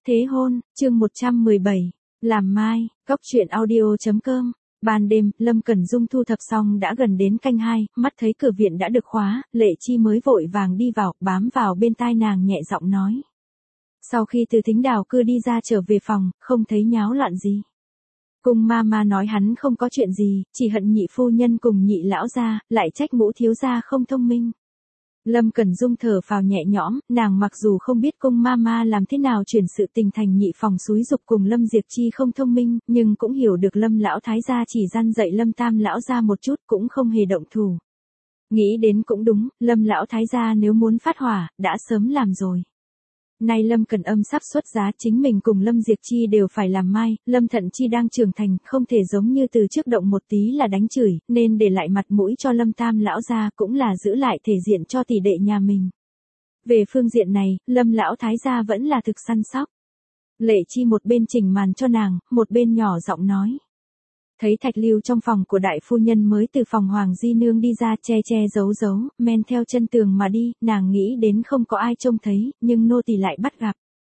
Thế hôn, chương 117. Làm mai, góc truyện audio.com. Ban đêm, Lâm Cẩn Dung thu thập xong đã gần đến canh 2, mắt thấy cửa viện đã được khóa, Lệ Chi mới vội vàng đi vào, bám vào bên tai nàng nhẹ giọng nói. Sau khi từ Thính Đào cư đi ra trở về phòng, không thấy nháo loạn gì. Cung ma nói hắn không có chuyện gì, chỉ hận nhị phu nhân cùng nhị lão gia, lại trách Ngũ thiếu gia không thông minh. Lâm Cẩn Dung thở phào nhẹ nhõm, nàng mặc dù không biết cung ma làm thế nào chuyển sự tình thành nhị phòng xúi dục cùng Lâm Diệp Chi không thông minh, nhưng cũng hiểu được Lâm lão thái gia chỉ gian dạy Lâm tam lão gia một chút cũng không hề động thủ. Nghĩ đến cũng đúng, Lâm lão thái gia nếu muốn phát hỏa, đã sớm làm rồi. Nay Lâm Cẩn Âm sắp xuất giá, chính mình cùng Lâm Diệp Chi đều phải làm mai, Lâm Thận Chi đang trưởng thành, không thể giống như từ trước động một tí là đánh chửi, nên để lại mặt mũi cho Lâm tam lão gia cũng là giữ lại thể diện cho tỷ đệ nhà mình. Về phương diện này, Lâm lão thái gia vẫn là thực săn sóc. Lệ Chi một bên chỉnh màn cho nàng, một bên nhỏ giọng nói. Thấy Thạch Lưu trong phòng của đại phu nhân mới từ phòng Hoàng Di Nương đi ra che giấu, men theo chân tường mà đi, nàng nghĩ đến không có ai trông thấy, nhưng nô tỳ lại bắt gặp.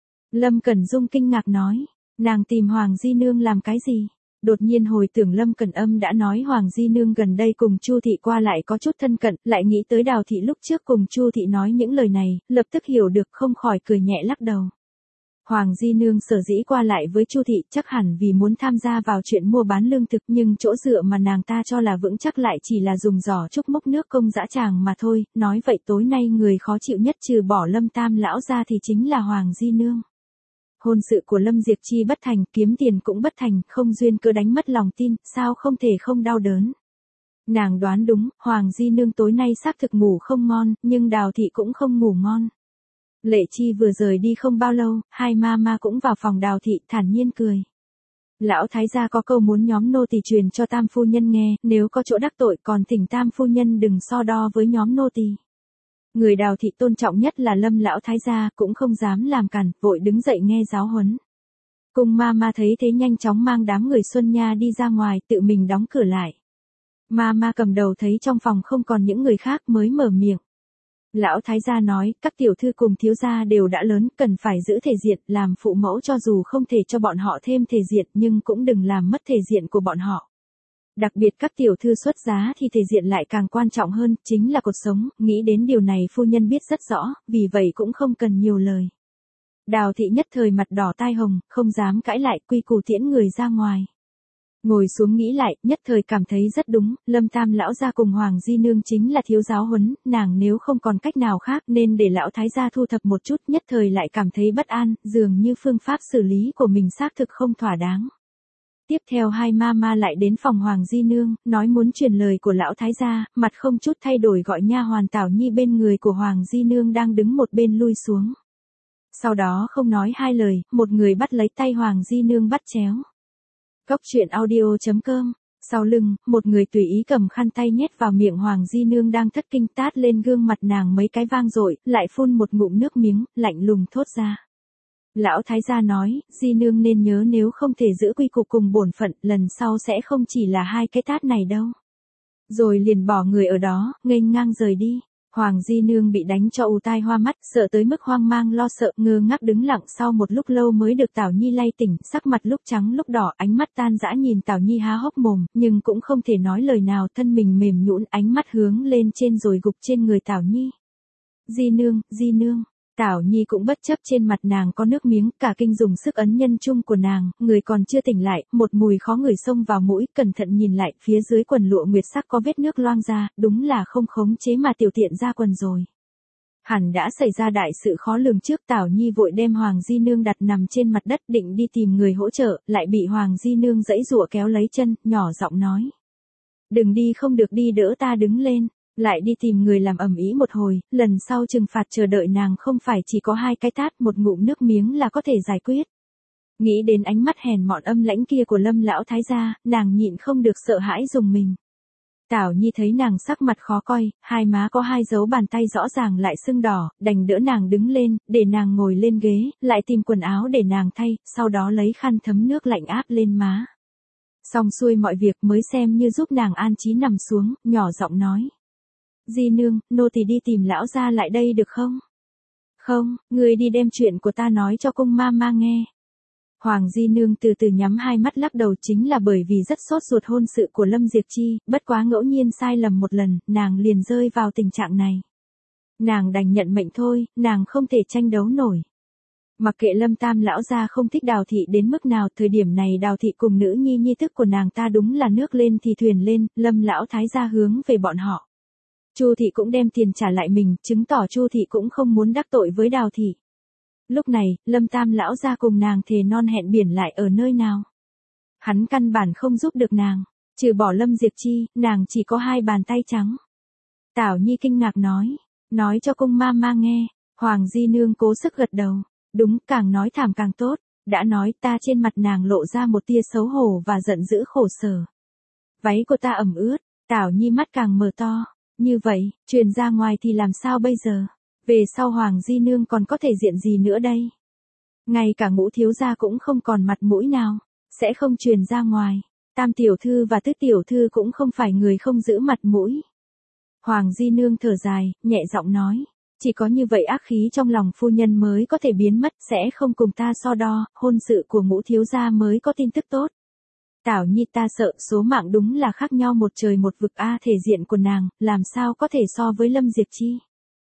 Lâm Cẩn Dung kinh ngạc nói, nàng tìm Hoàng Di Nương làm cái gì? Đột nhiên hồi tưởng Lâm Cẩn Âm đã nói Hoàng Di Nương gần đây cùng Chu Thị qua lại có chút thân cận, lại nghĩ tới Đào Thị lúc trước cùng Chu Thị nói những lời này, lập tức hiểu được không khỏi cười nhẹ lắc đầu. Hoàng Di Nương sở dĩ qua lại với Chu Thị chắc hẳn vì muốn tham gia vào chuyện mua bán lương thực, nhưng chỗ dựa mà nàng ta cho là vững chắc lại chỉ là dùng giỏ trúc múc nước công dã tràng mà thôi, nói vậy tối nay người khó chịu nhất trừ bỏ Lâm tam lão ra thì chính là Hoàng Di Nương. Hôn sự của Lâm Diệp Chi bất thành, kiếm tiền cũng bất thành, không duyên cứ đánh mất lòng tin, sao không thể không đau đớn. Nàng đoán đúng, Hoàng Di Nương tối nay xác thực ngủ không ngon, nhưng Đào Thị cũng không ngủ ngon. Lệ Chi vừa rời đi không bao lâu, hai ma cũng vào phòng Đào Thị thản nhiên cười. Lão thái gia có câu muốn nhóm nô tỳ truyền cho tam phu nhân nghe, nếu có chỗ đắc tội còn thỉnh tam phu nhân đừng so đo với nhóm nô tỳ. Người Đào Thị tôn trọng nhất là Lâm lão thái gia, cũng không dám làm cản, vội đứng dậy nghe giáo huấn. Cung ma thấy thế nhanh chóng mang đám người Xuân Nha đi ra ngoài, tự mình đóng cửa lại. Ma cầm đầu thấy trong phòng không còn những người khác mới mở miệng. Lão thái gia nói, các tiểu thư cùng thiếu gia đều đã lớn, cần phải giữ thể diện, làm phụ mẫu cho dù không thể cho bọn họ thêm thể diện nhưng cũng đừng làm mất thể diện của bọn họ. Đặc biệt các tiểu thư xuất giá thì thể diện lại càng quan trọng hơn, chính là cuộc sống, nghĩ đến điều này phu nhân biết rất rõ, vì vậy cũng không cần nhiều lời. Đào Thị nhất thời mặt đỏ tai hồng, không dám cãi lại, quy củ tiễn người ra ngoài. Ngồi xuống nghĩ lại, nhất thời cảm thấy rất đúng, Lâm tam lão gia cùng Hoàng Di Nương chính là thiếu giáo huấn, nàng nếu không còn cách nào khác nên để lão thái gia thu thập một chút, nhất thời lại cảm thấy bất an, dường như phương pháp xử lý của mình xác thực không thỏa đáng. Tiếp theo hai ma lại đến phòng Hoàng Di Nương, nói muốn truyền lời của lão thái gia, mặt không chút thay đổi gọi nha hoàn Tảo Nhi bên người của Hoàng Di Nương đang đứng một bên lui xuống. Sau đó không nói hai lời, một người bắt lấy tay Hoàng Di Nương bắt chéo. Góc truyện audio.com. Sau lưng, một người tùy ý cầm khăn tay nhét vào miệng Hoàng Di Nương đang thất kinh, tát lên gương mặt nàng mấy cái vang dội, lại phun một ngụm nước miếng, lạnh lùng thốt ra. Lão thái gia nói, Di Nương nên nhớ nếu không thể giữ quy củ cùng bổn phận, lần sau sẽ không chỉ là hai cái tát này đâu. Rồi liền bỏ người ở đó, nghênh ngang rời đi. Hoàng Di Nương bị đánh cho ù tai hoa mắt, sợ tới mức hoang mang lo sợ, ngơ ngác đứng lặng, sau một lúc lâu mới được Tảo Nhi lay tỉnh, sắc mặt lúc trắng lúc đỏ, ánh mắt tan dã nhìn Tảo Nhi há hốc mồm, nhưng cũng không thể nói lời nào, thân mình mềm nhũn, ánh mắt hướng lên trên rồi gục trên người Tảo Nhi. Di Nương. Tảo Nhi cũng bất chấp trên mặt nàng có nước miếng, cả kinh dùng sức ấn nhân trung của nàng, người còn chưa tỉnh lại, một mùi khó ngửi xông vào mũi, cẩn thận nhìn lại, phía dưới quần lụa nguyệt sắc có vết nước loang ra, đúng là không khống chế mà tiểu tiện ra quần rồi. Hẳn đã xảy ra đại sự khó lường trước, Tảo Nhi vội đem Hoàng Di Nương đặt nằm trên mặt đất định đi tìm người hỗ trợ, lại bị Hoàng Di Nương giãy giụa kéo lấy chân, nhỏ giọng nói. Đừng đi, không được đi, đỡ ta đứng lên. Lại đi tìm người làm ầm ĩ một hồi, lần sau trừng phạt chờ đợi nàng không phải chỉ có hai cái tát, một ngụm nước miếng là có thể giải quyết. Nghĩ đến ánh mắt hèn mọn âm lãnh kia của Lâm lão thái gia, nàng nhịn không được sợ hãi rùng mình. Tảo Nhi thấy nàng sắc mặt khó coi, hai má có hai dấu bàn tay rõ ràng lại sưng đỏ, đành đỡ nàng đứng lên, để nàng ngồi lên ghế, lại tìm quần áo để nàng thay, sau đó lấy khăn thấm nước lạnh áp lên má. Xong xuôi mọi việc mới xem như giúp nàng an trí nằm xuống, nhỏ giọng nói. Di Nương, nô tỳ đi tìm lão gia lại đây được không? Không, ngươi đi đem chuyện của ta nói cho cung ma nghe. Hoàng Di Nương từ từ nhắm hai mắt lắc đầu, chính là bởi vì rất sốt ruột hôn sự của Lâm Diệp Chi, bất quá ngẫu nhiên sai lầm một lần, nàng liền rơi vào tình trạng này. Nàng đành nhận mệnh thôi, nàng không thể tranh đấu nổi. Mặc kệ Lâm Tam lão gia không thích Đào thị đến mức nào, thời điểm này Đào thị cùng nữ nhi thức của nàng ta đúng là nước lên thì thuyền lên, Lâm lão thái gia hướng về bọn họ. Chu thị cũng đem tiền trả lại mình, chứng tỏ Chu thị cũng không muốn đắc tội với Đào thị. Lúc này, Lâm Tam lão gia cùng nàng thề non hẹn biển lại ở nơi nào? Hắn căn bản không giúp được nàng, trừ bỏ Lâm Diệp Chi, nàng chỉ có hai bàn tay trắng. Tảo Nhi kinh ngạc nói cho cung ma nghe. Hoàng Di Nương cố sức gật đầu. Đúng, càng nói thảm càng tốt, đã nói ta. Trên mặt nàng lộ ra một tia xấu hổ và giận dữ khổ sở. Váy của ta ẩm ướt, Tảo Nhi mắt càng mở to. Như vậy, truyền ra ngoài thì làm sao bây giờ? Về sau Hoàng Di Nương còn có thể diện gì nữa đây? Ngay cả Ngũ thiếu gia cũng không còn mặt mũi nào, sẽ không truyền ra ngoài. Tam tiểu thư và Tứ tiểu thư cũng không phải người không giữ mặt mũi. Hoàng Di Nương thở dài, nhẹ giọng nói. Chỉ có như vậy ác khí trong lòng phu nhân mới có thể biến mất, sẽ không cùng ta so đo, hôn sự của Ngũ thiếu gia mới có tin tức tốt. Tảo Nhi ta sợ số mạng đúng là khác nhau một trời một vực a, thể diện của nàng, làm sao có thể so với Lâm Diệp Chi.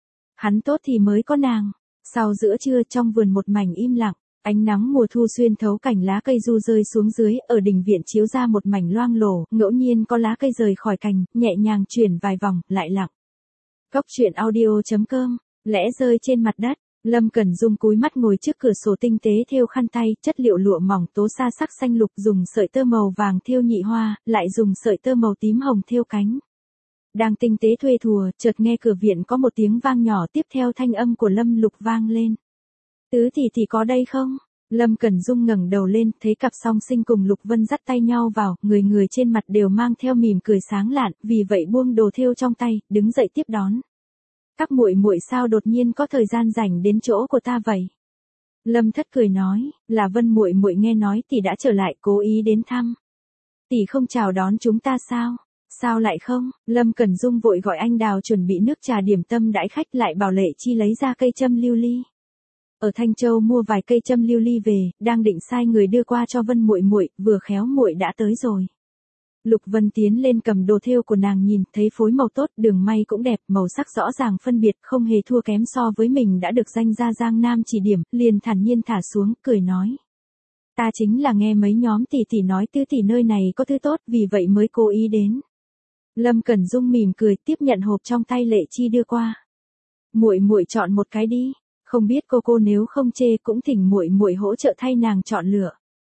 Hắn tốt thì mới có nàng. Sau giữa trưa trong vườn một mảnh im lặng, ánh nắng mùa thu xuyên thấu cành lá cây du rơi xuống dưới, ở đình viện chiếu ra một mảnh loang lổ, ngẫu nhiên có lá cây rời khỏi cành, nhẹ nhàng chuyển vài vòng, lại lặng. Cốc truyện audio.com, lẽ rơi trên mặt đất. Lâm Cẩn Dung cúi mắt ngồi trước cửa sổ tinh tế thêu khăn tay, chất liệu lụa mỏng tố sa sắc xanh lục, dùng sợi tơ màu vàng thêu nhị hoa, lại dùng sợi tơ màu tím hồng thêu cánh. Đang tinh tế thuê thùa, chợt nghe cửa viện có một tiếng vang nhỏ, tiếp theo thanh âm của Lâm Lục vang lên. Tứ thì có đây không? Lâm Cẩn Dung ngẩng đầu lên, thấy cặp song sinh cùng Lục Vân dắt tay nhau vào, người trên mặt đều mang theo mỉm cười sáng lạn, vì vậy buông đồ thêu trong tay, đứng dậy tiếp đón. Các muội muội sao đột nhiên có thời gian rảnh đến chỗ của ta vậy? Lâm Thất cười nói, là Vân muội muội nghe nói tỷ đã trở lại, cố ý đến thăm. Tỷ không chào đón chúng ta sao? Sao lại không? Lâm Cẩn Dung vội gọi anh Đào chuẩn bị nước trà điểm tâm đãi khách, lại bảo Lệ Chi lấy ra cây châm lưu ly. Ở Thanh Châu mua vài cây châm lưu ly về, đang định sai người đưa qua cho Vân muội muội, vừa khéo muội đã tới rồi. Lục Vân tiến lên cầm đồ thêu của nàng nhìn, thấy phối màu tốt, đường may cũng đẹp, màu sắc rõ ràng phân biệt, không hề thua kém so với mình đã được danh gia Giang Nam chỉ điểm, liền thản nhiên thả xuống, cười nói. Ta chính là nghe mấy nhóm tỷ nói Tứ tỷ nơi này có thứ tốt, vì vậy mới cố ý đến. Lâm Cẩn Dung mỉm cười, tiếp nhận hộp trong tay Lệ Chi đưa qua. Muội muội chọn một cái đi, không biết cô nếu không chê cũng thỉnh muội muội hỗ trợ thay nàng chọn lựa.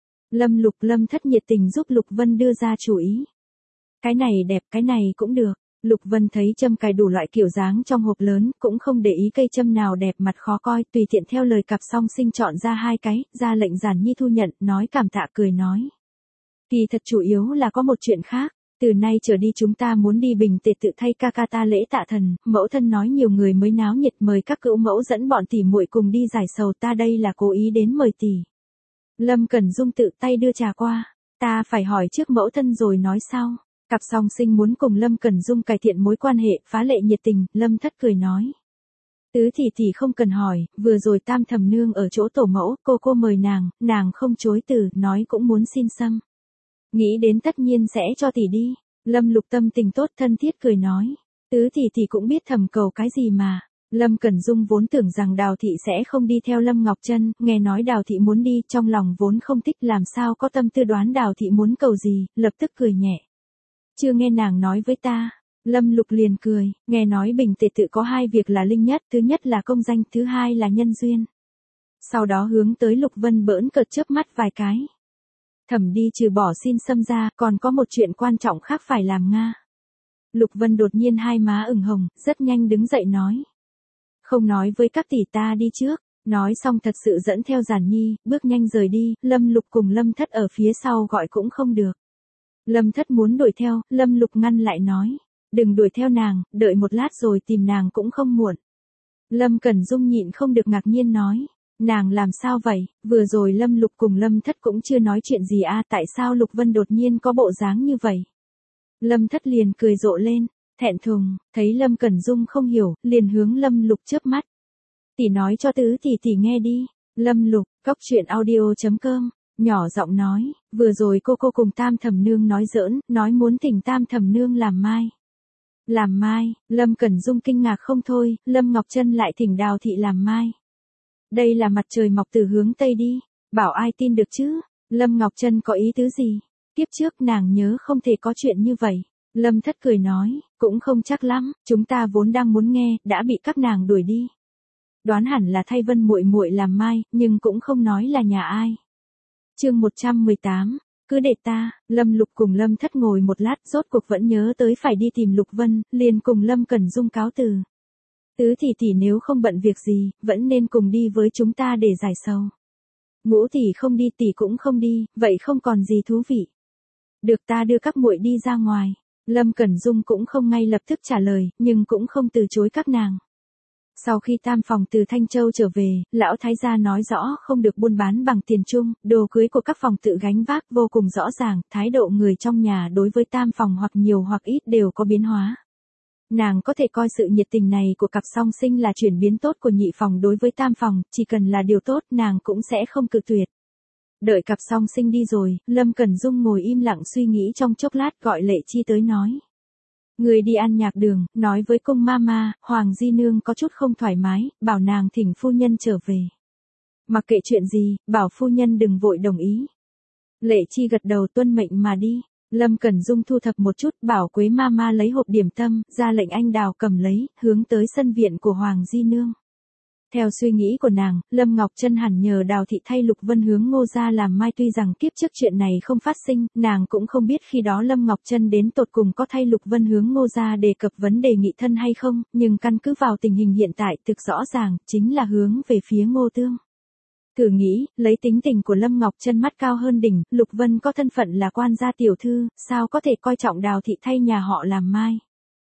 Lâm Thất nhiệt tình giúp Lục Vân đưa ra chủ ý. Cái này đẹp, cái này cũng được. Lục Vân thấy châm cài đủ loại kiểu dáng trong hộp lớn, cũng không để ý cây châm nào đẹp mặt khó coi, tùy tiện theo lời cặp song sinh chọn ra hai cái, ra lệnh Giản Nhi thu nhận, nói cảm tạ cười nói. Kỳ thật chủ yếu là có một chuyện khác, từ nay trở đi chúng ta muốn đi Bình Tề tự thay ca ca ta lễ tạ thần, mẫu thân nói nhiều người mới náo nhiệt, mời các cữu mẫu dẫn bọn tỷ muội cùng đi giải sầu, ta đây là cố ý đến mời tỷ. Lâm Cẩn Dung tự tay đưa trà qua, ta phải hỏi trước mẫu thân rồi nói sau. Cặp song sinh muốn cùng Lâm Cẩn Dung cải thiện mối quan hệ, phá lệ nhiệt tình, Lâm Thất cười nói. Tứ tỷ không cần hỏi, vừa rồi Tam thẩm nương ở chỗ tổ mẫu, cô mời nàng không chối từ, nói cũng muốn xin xâm. Nghĩ đến tất nhiên sẽ cho tỷ đi. Lâm Lục tâm tình tốt thân thiết cười nói. Tứ tỷ cũng biết thầm cầu cái gì mà. Lâm Cẩn Dung vốn tưởng rằng Đào thị sẽ không đi theo Lâm Ngọc Trân, nghe nói Đào thị muốn đi, trong lòng vốn không thích, làm sao có tâm tư đoán Đào thị muốn cầu gì, lập tức cười nhẹ. Chưa nghe nàng nói với ta. Lâm Lục liền cười, nghe nói Bình Tề tự có hai việc là linh nhất, thứ nhất là công danh, thứ hai là nhân duyên. Sau đó hướng tới Lục Vân bỡn cợt chớp mắt vài cái. Thẩm đi trừ bỏ xin xâm ra, còn có một chuyện quan trọng khác phải làm nga. Lục Vân đột nhiên hai má ửng hồng, rất nhanh đứng dậy nói. Không nói với các tỷ ta đi trước, nói xong thật sự dẫn theo Giản Nhi, bước nhanh rời đi, Lâm Lục cùng Lâm Thất ở phía sau gọi cũng không được. Lâm Thất muốn đuổi theo, Lâm Lục ngăn lại nói. Đừng đuổi theo nàng, đợi một lát rồi tìm nàng cũng không muộn. Lâm Cẩn Dung nhịn không được ngạc nhiên nói. Nàng làm sao vậy, vừa rồi Lâm Lục cùng Lâm Thất cũng chưa nói chuyện gì tại sao Lục Vân đột nhiên có bộ dáng như vậy. Lâm Thất liền cười rộ lên, thẹn thùng, thấy Lâm Cẩn Dung không hiểu, liền hướng Lâm Lục chớp mắt. Tỷ nói cho tứ tỷ nghe đi. Lâm Lục, cóc truyện audio.com, nhỏ giọng nói, vừa rồi cô cùng Tam Thẩm Nương nói giỡn, nói muốn thỉnh Tam Thẩm Nương làm mai. Làm mai, Lâm Cẩn Dung kinh ngạc không thôi, Lâm Ngọc Trân lại thỉnh Đào thị làm mai. Đây là mặt trời mọc từ hướng Tây đi, bảo ai tin được chứ, Lâm Ngọc Trân có ý tứ gì? Kiếp trước nàng nhớ không thể có chuyện như vậy. Lâm Thất cười nói, cũng không chắc lắm, chúng ta vốn đang muốn nghe, đã bị các nàng đuổi đi. Đoán hẳn là thay Vân muội muội làm mai, nhưng cũng không nói là nhà ai. Chương 118, cứ để ta. Lâm Lục cùng Lâm Thất ngồi một lát, rốt cuộc vẫn nhớ tới phải đi tìm Lục Vân, liền cùng Lâm Cẩn Dung cáo từ. Tứ tỷ nếu không bận việc gì, vẫn nên cùng đi với chúng ta để giải sầu. Ngũ tỷ không đi, tỷ cũng không đi, vậy không còn gì thú vị. Được, ta đưa các muội đi ra ngoài. Lâm Cẩn Dung cũng không ngay lập tức trả lời, nhưng cũng không từ chối các nàng. Sau khi Tam phòng từ Thanh Châu trở về, lão thái gia nói rõ không được buôn bán bằng tiền chung, đồ cưới của các phòng tự gánh vác vô cùng rõ ràng, thái độ người trong nhà đối với Tam phòng hoặc nhiều hoặc ít đều có biến hóa. Nàng có thể coi sự nhiệt tình này của cặp song sinh là chuyển biến tốt của nhị phòng đối với Tam phòng, chỉ cần là điều tốt nàng cũng sẽ không cự tuyệt. Đợi cặp song sinh đi rồi, Lâm Cẩn Dung ngồi im lặng suy nghĩ trong chốc lát, gọi Lệ Chi tới nói. Người đi ăn nhạc đường, nói với cung mama, Hoàng Di Nương có chút không thoải mái, bảo nàng thỉnh phu nhân trở về. Mặc kệ chuyện gì, bảo phu nhân đừng vội đồng ý. Lệ Chi gật đầu tuân mệnh mà đi. Lâm Cẩn Dung thu thập một chút, bảo Quế mama lấy hộp điểm tâm, ra lệnh anh Đào cầm lấy, hướng tới sân viện của Hoàng Di Nương. Theo suy nghĩ của nàng, Lâm Ngọc Trân hẳn nhờ Đào thị thay Lục Vân hướng Ngô gia làm mai, tuy rằng kiếp trước chuyện này không phát sinh, nàng cũng không biết khi đó Lâm Ngọc Trân đến tột cùng có thay Lục Vân hướng Ngô gia đề cập vấn đề nghị thân hay không, nhưng căn cứ vào tình hình hiện tại thực rõ ràng, chính là hướng về phía Ngô Tương. Thử nghĩ, lấy tính tình của Lâm Ngọc Trân mắt cao hơn đỉnh, Lục Vân có thân phận là quan gia tiểu thư, sao có thể coi trọng Đào thị thay nhà họ làm mai.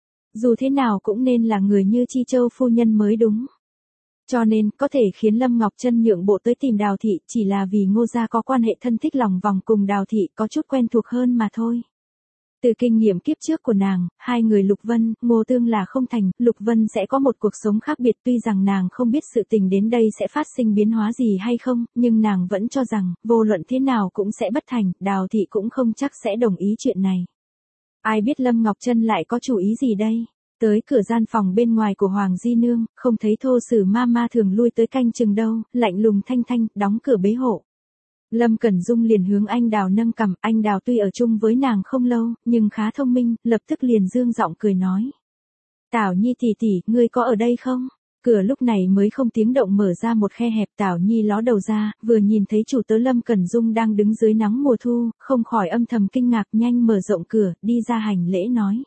Dù thế nào cũng nên là người như Chi Châu phu nhân mới đúng. Cho nên, có thể khiến Lâm Ngọc Trân nhượng bộ tới tìm Đào thị, chỉ là vì Ngô gia có quan hệ thân thích lòng vòng cùng Đào thị, có chút quen thuộc hơn mà thôi. Từ kinh nghiệm kiếp trước của nàng, hai người Lục Vân, Ngô Tương là không thành, Lục Vân sẽ có một cuộc sống khác biệt, tuy rằng nàng không biết sự tình đến đây sẽ phát sinh biến hóa gì hay không, nhưng nàng vẫn cho rằng, vô luận thế nào cũng sẽ bất thành, Đào thị cũng không chắc sẽ đồng ý chuyện này. Ai biết Lâm Ngọc Trân lại có chủ ý gì đây? Tới cửa gian phòng bên ngoài của Hoàng Di Nương, không thấy Thô Sử Mama thường lui tới canh chừng đâu, lạnh lùng thanh thanh, đóng cửa bế hộ. Lâm Cẩn Dung liền hướng anh Đào nâng cằm, anh Đào tuy ở chung với nàng không lâu, nhưng khá thông minh, lập tức liền dương giọng cười nói. Tảo Nhi tỷ, ngươi có ở đây không? Cửa lúc này mới không tiếng động mở ra một khe hẹp, Tảo Nhi ló đầu ra, vừa nhìn thấy chủ tớ Lâm Cẩn Dung đang đứng dưới nắng mùa thu, không khỏi âm thầm kinh ngạc, nhanh mở rộng cửa, đi ra hành lễ nói.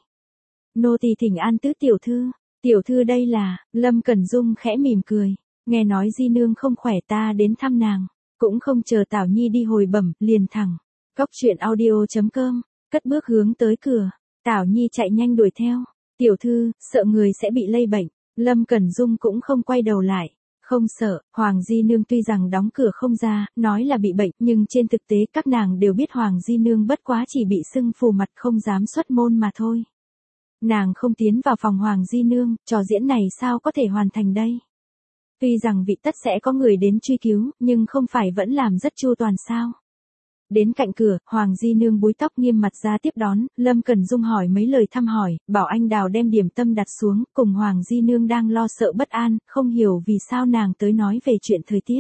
Nô tỳ thỉnh an tứ tiểu thư đây là, Lâm Cẩn Dung khẽ mỉm cười, nghe nói Di Nương không khỏe ta đến thăm nàng, cũng không chờ Tảo Nhi đi hồi bẩm, liền thẳng, cóc truyện audio.com, cất bước hướng tới cửa, Tảo Nhi chạy nhanh đuổi theo, tiểu thư, sợ người sẽ bị lây bệnh, Lâm Cẩn Dung cũng không quay đầu lại, không sợ, Hoàng Di Nương tuy rằng đóng cửa không ra, nói là bị bệnh, nhưng trên thực tế các nàng đều biết Hoàng Di Nương bất quá chỉ bị sưng phù mặt không dám xuất môn mà thôi. Nàng không tiến vào phòng Hoàng Di Nương, trò diễn này sao có thể hoàn thành đây? Tuy rằng vị tất sẽ có người đến truy cứu, nhưng không phải vẫn làm rất chu toàn sao? Đến cạnh cửa, Hoàng Di Nương búi tóc nghiêm mặt ra tiếp đón, Lâm Cẩn Dung hỏi mấy lời thăm hỏi, bảo anh Đào đem điểm tâm đặt xuống, cùng Hoàng Di Nương đang lo sợ bất an, không hiểu vì sao nàng tới nói về chuyện thời tiết.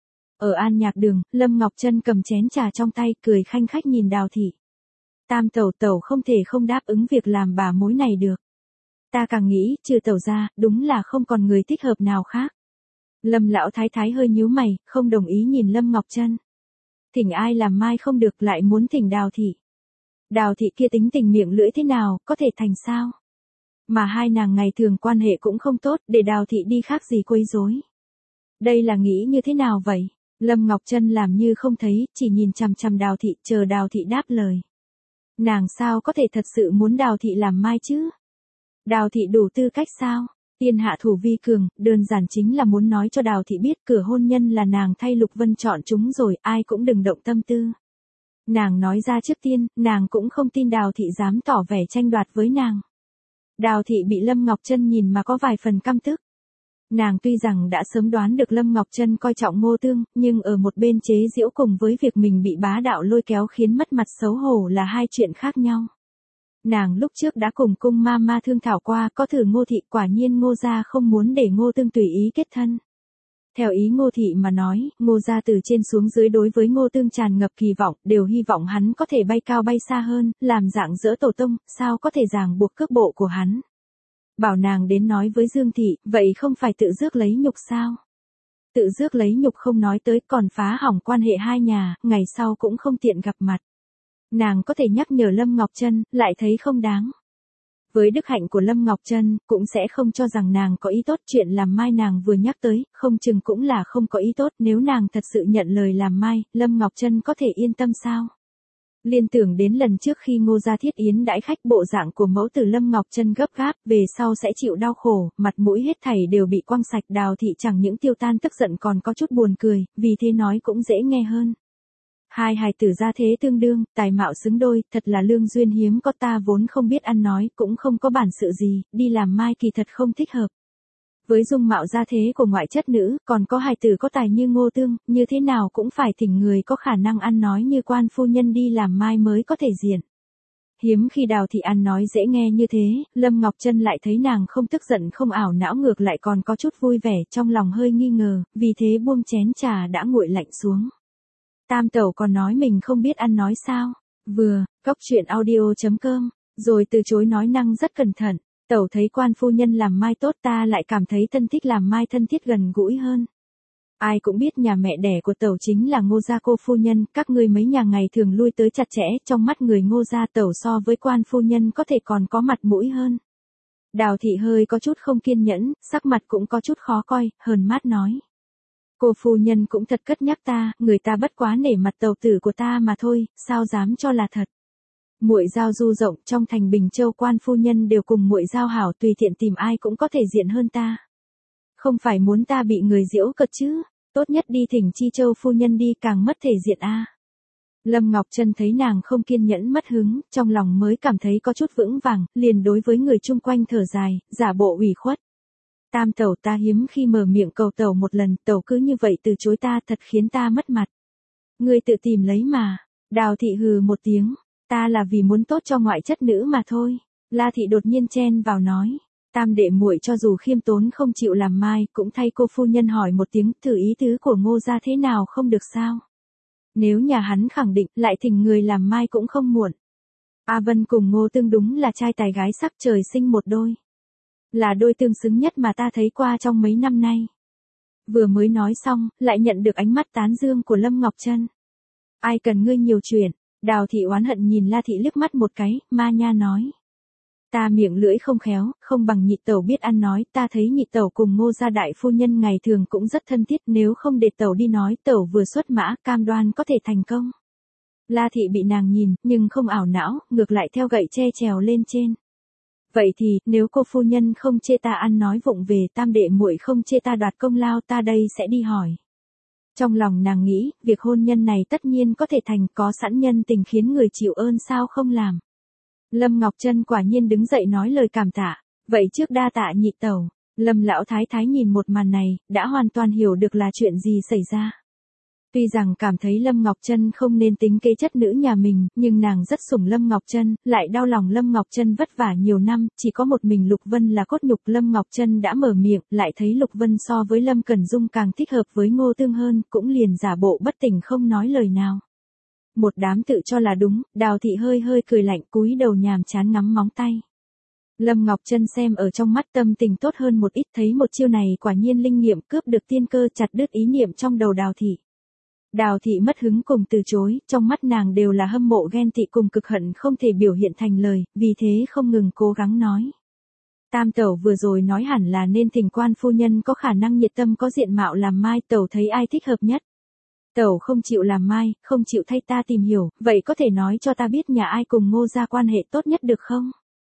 Ở An Nhạc Đường, Lâm Ngọc Trân cầm chén trà trong tay, cười khanh khách nhìn Đào thị. Tam tẩu không thể không đáp ứng việc làm bà mối này được. Ta càng nghĩ, trừ tẩu ra, đúng là không còn người thích hợp nào khác. Lâm lão thái thái hơi nhíu mày, không đồng ý nhìn Lâm Ngọc Trân. Thỉnh ai làm mai không được, lại muốn thỉnh Đào thị. Đào thị kia tính tình miệng lưỡi thế nào, có thể thành sao? Mà hai nàng ngày thường quan hệ cũng không tốt, để Đào thị đi khác gì quấy rối. Đây là nghĩ như thế nào vậy? Lâm Ngọc Trân làm như không thấy, chỉ nhìn chằm chằm Đào thị, chờ Đào thị đáp lời. Nàng sao có thể thật sự muốn Đào thị làm mai chứ? Đào thị đủ tư cách sao? Tiên hạ thủ vi cường, đơn giản chính là muốn nói cho Đào thị biết cửa hôn nhân là nàng thay Lục Vân chọn chúng rồi, ai cũng đừng động tâm tư. Nàng nói ra trước tiên, nàng cũng không tin Đào thị dám tỏ vẻ tranh đoạt với nàng. Đào thị bị Lâm Ngọc Trân nhìn mà có vài phần căm tức. Nàng tuy rằng đã sớm đoán được Lâm Ngọc Trân coi trọng Ngô Tương, nhưng ở một bên chế giễu cùng với việc mình bị bá đạo lôi kéo khiến mất mặt xấu hổ là hai chuyện khác nhau. Nàng lúc trước đã cùng cung ma thương thảo qua có thử Ngô thị, quả nhiên Ngô gia không muốn để Ngô Tương tùy ý kết thân. Theo ý Ngô thị mà nói, Ngô gia từ trên xuống dưới đối với Ngô Tương tràn ngập kỳ vọng, đều hy vọng hắn có thể bay cao bay xa hơn, làm dạng dỡ tổ tông, sao có thể ràng buộc cước bộ của hắn. Bảo nàng đến nói với Dương thị, vậy không phải tự rước lấy nhục sao? Tự rước lấy nhục không nói tới, còn phá hỏng quan hệ hai nhà, ngày sau cũng không tiện gặp mặt. Nàng có thể nhắc nhở Lâm Ngọc Trân, lại thấy không đáng. Với đức hạnh của Lâm Ngọc Trân, cũng sẽ không cho rằng nàng có ý tốt. Chuyện làm mai nàng vừa nhắc tới, không chừng cũng là không có ý tốt. Nếu nàng thật sự nhận lời làm mai, Lâm Ngọc Trân có thể yên tâm sao? Liên tưởng đến lần trước khi Ngô gia thiết yến đãi khách, bộ dạng của mẫu tử Lâm Ngọc Trân gấp gáp, về sau sẽ chịu đau khổ, mặt mũi hết thảy đều bị quăng sạch. Đào thị chẳng những tiêu tan tức giận còn có chút buồn cười, vì thế nói cũng dễ nghe hơn. Hai hài tử gia thế tương đương, tài mạo xứng đôi, thật là lương duyên hiếm có, ta vốn không biết ăn nói, cũng không có bản sự gì, đi làm mai kỳ thật không thích hợp. Với dung mạo gia thế của ngoại chất nữ, còn có hài tử có tài như Ngô Tương, như thế nào cũng phải thỉnh người có khả năng ăn nói như quan phu nhân đi làm mai mới có thể diện. Hiếm khi Đào thị ăn nói dễ nghe như thế, Lâm Ngọc Trân lại thấy nàng không tức giận không ảo não, ngược lại còn có chút vui vẻ, trong lòng hơi nghi ngờ, vì thế buông chén trà đã nguội lạnh xuống. Tam tẩu còn nói mình không biết ăn nói sao? Vừa, cóc truyện audio.com, rồi từ chối nói năng rất cẩn thận. Tẩu thấy quan phu nhân làm mai tốt, ta lại cảm thấy thân thích làm mai thân thiết gần gũi hơn. Ai cũng biết nhà mẹ đẻ của tẩu chính là Ngô gia cô phu nhân, các ngươi mấy nhà ngày thường lui tới chặt chẽ, trong mắt người Ngô gia tẩu so với quan phu nhân có thể còn có mặt mũi hơn. Đào thị hơi có chút không kiên nhẫn, sắc mặt cũng có chút khó coi, hờn mát nói. Cô phu nhân cũng thật cất nhắc ta, người ta bất quá nể mặt tẩu tử của ta mà thôi, sao dám cho là thật. Muội giao du rộng, trong thành Bình Châu quan phu nhân đều cùng muội giao hảo, tùy tiện tìm ai cũng có thể diện hơn ta. Không phải muốn ta bị người giễu cợt chứ, tốt nhất đi thỉnh Chi Châu phu nhân đi, càng mất thể diện a. Lâm Ngọc Trân thấy nàng không kiên nhẫn mất hứng, trong lòng mới cảm thấy có chút vững vàng, liền đối với người chung quanh thở dài, giả bộ ủy khuất. Tam tẩu, ta hiếm khi mở miệng cầu tẩu một lần, tẩu cứ như vậy từ chối ta, thật khiến ta mất mặt. Ngươi tự tìm lấy mà. Đào thị hừ một tiếng, ta là vì muốn tốt cho ngoại chất nữ mà thôi. La thị đột nhiên chen vào nói, tam đệ muội cho dù khiêm tốn không chịu làm mai, cũng thay cô phu nhân hỏi một tiếng, thử ý tứ của Ngô gia thế nào không được sao? Nếu nhà hắn khẳng định, lại thỉnh người làm mai cũng không muộn. A Vân cùng Ngô Tương đúng là trai tài gái sắc, trời sinh một đôi. Là đôi tương xứng nhất mà ta thấy qua trong mấy năm nay. Vừa mới nói xong, lại nhận được ánh mắt tán dương của Lâm Ngọc Trân. Ai cần ngươi nhiều chuyện? Đào thị oán hận nhìn La thị liếc mắt một cái, ma nha nói. Ta miệng lưỡi không khéo, không bằng nhị tẩu biết ăn nói, ta thấy nhị tẩu cùng Ngô gia đại phu nhân ngày thường cũng rất thân thiết, nếu không để tẩu đi nói, tẩu vừa xuất mã, cam đoan có thể thành công. La thị bị nàng nhìn, nhưng không ảo não, ngược lại theo gậy tre trèo lên trên. Vậy thì, nếu cô phu nhân không chê ta ăn nói vụng về, tam đệ muội không chê ta đoạt công lao, ta đây sẽ đi hỏi. Trong lòng nàng nghĩ, việc hôn nhân này tất nhiên có thể thành, có sẵn nhân tình khiến người chịu ơn sao không làm. Lâm Ngọc Trân quả nhiên đứng dậy nói lời cảm tạ, vậy trước đa tạ nhị tẩu. Lâm lão thái thái nhìn một màn này, đã hoàn toàn hiểu được là chuyện gì xảy ra. Tuy rằng cảm thấy Lâm Ngọc Trân không nên tính kế chất nữ nhà mình, nhưng nàng rất sủng Lâm Ngọc Trân, lại đau lòng Lâm Ngọc Trân vất vả nhiều năm, chỉ có một mình Lục Vân là cốt nhục. Lâm Ngọc Trân đã mở miệng, lại thấy Lục Vân so với Lâm Cẩn Dung càng thích hợp với Ngô Tương hơn, cũng liền giả bộ bất tỉnh không nói lời nào. Một đám tự cho là đúng, Đào thị hơi hơi cười lạnh, cúi đầu nhàm chán ngắm móng tay. Lâm Ngọc Trân xem ở trong mắt, tâm tình tốt hơn một ít, thấy một chiêu này quả nhiên linh nghiệm, cướp được tiên cơ, chặt đứt ý niệm trong đầu Đào thị. Đào thị mất hứng cùng từ chối, trong mắt nàng đều là hâm mộ ghen tị cùng cực hận không thể biểu hiện thành lời, vì thế không ngừng cố gắng nói. Tam tẩu vừa rồi nói hẳn là nên thỉnh quan phu nhân có khả năng nhiệt tâm có diện mạo làm mai, tẩu thấy ai thích hợp nhất. Tẩu không chịu làm mai, không chịu thay ta tìm hiểu, vậy có thể nói cho ta biết nhà ai cùng Ngô gia quan hệ tốt nhất được không?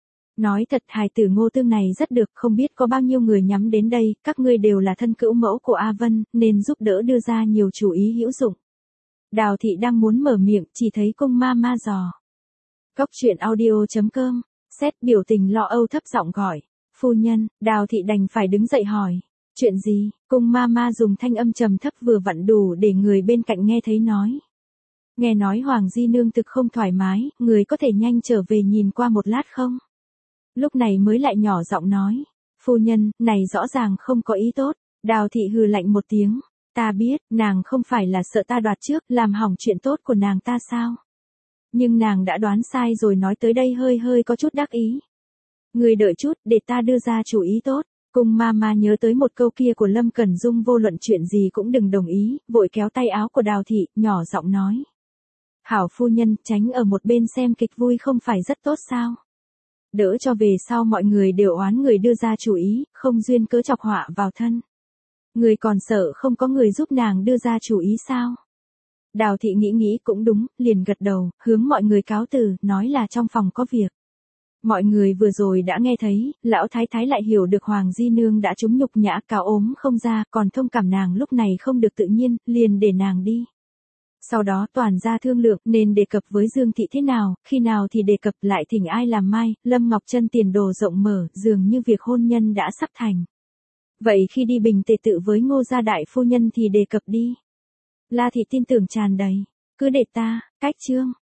Nói thật, hài tử Ngô Tương này rất được, không biết có bao nhiêu người nhắm đến đây, các ngươi đều là thân cữu mẫu của A Vân, nên giúp đỡ đưa ra nhiều chủ ý hữu dụng. Đào thị đang muốn mở miệng, chỉ thấy cung ma dò. Cóc truyện audio.com, xét biểu tình lo âu thấp giọng gọi. Phu nhân, Đào thị đành phải đứng dậy hỏi. Chuyện gì? Cung Mama dùng thanh âm trầm thấp vừa vặn đủ để người bên cạnh nghe thấy nói. Nghe nói Hoàng Di Nương thực không thoải mái, người có thể nhanh trở về nhìn qua một lát không? Lúc này mới lại nhỏ giọng nói. Phu nhân, này rõ ràng không có ý tốt. Đào thị hừ lạnh một tiếng. Ta biết, nàng không phải là sợ ta đoạt trước, làm hỏng chuyện tốt của nàng ta sao? Nhưng nàng đã đoán sai rồi, nói tới đây hơi hơi có chút đắc ý. Người đợi chút, để ta đưa ra chủ ý tốt. Cung Mama nhớ tới một câu kia của Lâm Cẩn Dung, vô luận chuyện gì cũng đừng đồng ý, vội kéo tay áo của Đào thị, nhỏ giọng nói. Hảo phu nhân, tránh ở một bên xem kịch vui không phải rất tốt sao? Đỡ cho về sau mọi người đều oán người đưa ra chủ ý, không duyên cớ chọc họa vào thân. Người còn sợ không có người giúp nàng đưa ra chủ ý sao? Đào thị nghĩ cũng đúng, liền gật đầu, hướng mọi người cáo từ, nói là trong phòng có việc. Mọi người vừa rồi đã nghe thấy, lão thái thái lại hiểu được Hoàng Di Nương đã trúng nhục nhã, cáo ốm không ra, còn thông cảm nàng lúc này không được tự nhiên, liền để nàng đi. Sau đó toàn ra thương lượng nên đề cập với Dương Thị thế nào, khi nào thì đề cập, lại thỉnh ai làm mai. Lâm Ngọc Trân tiền đồ rộng mở, dường như việc hôn nhân đã sắp thành. Vậy khi đi bình tề tự với Ngô gia đại phu nhân thì đề cập đi. La Thị tin tưởng tràn đầy. Cứ để ta, cách chương.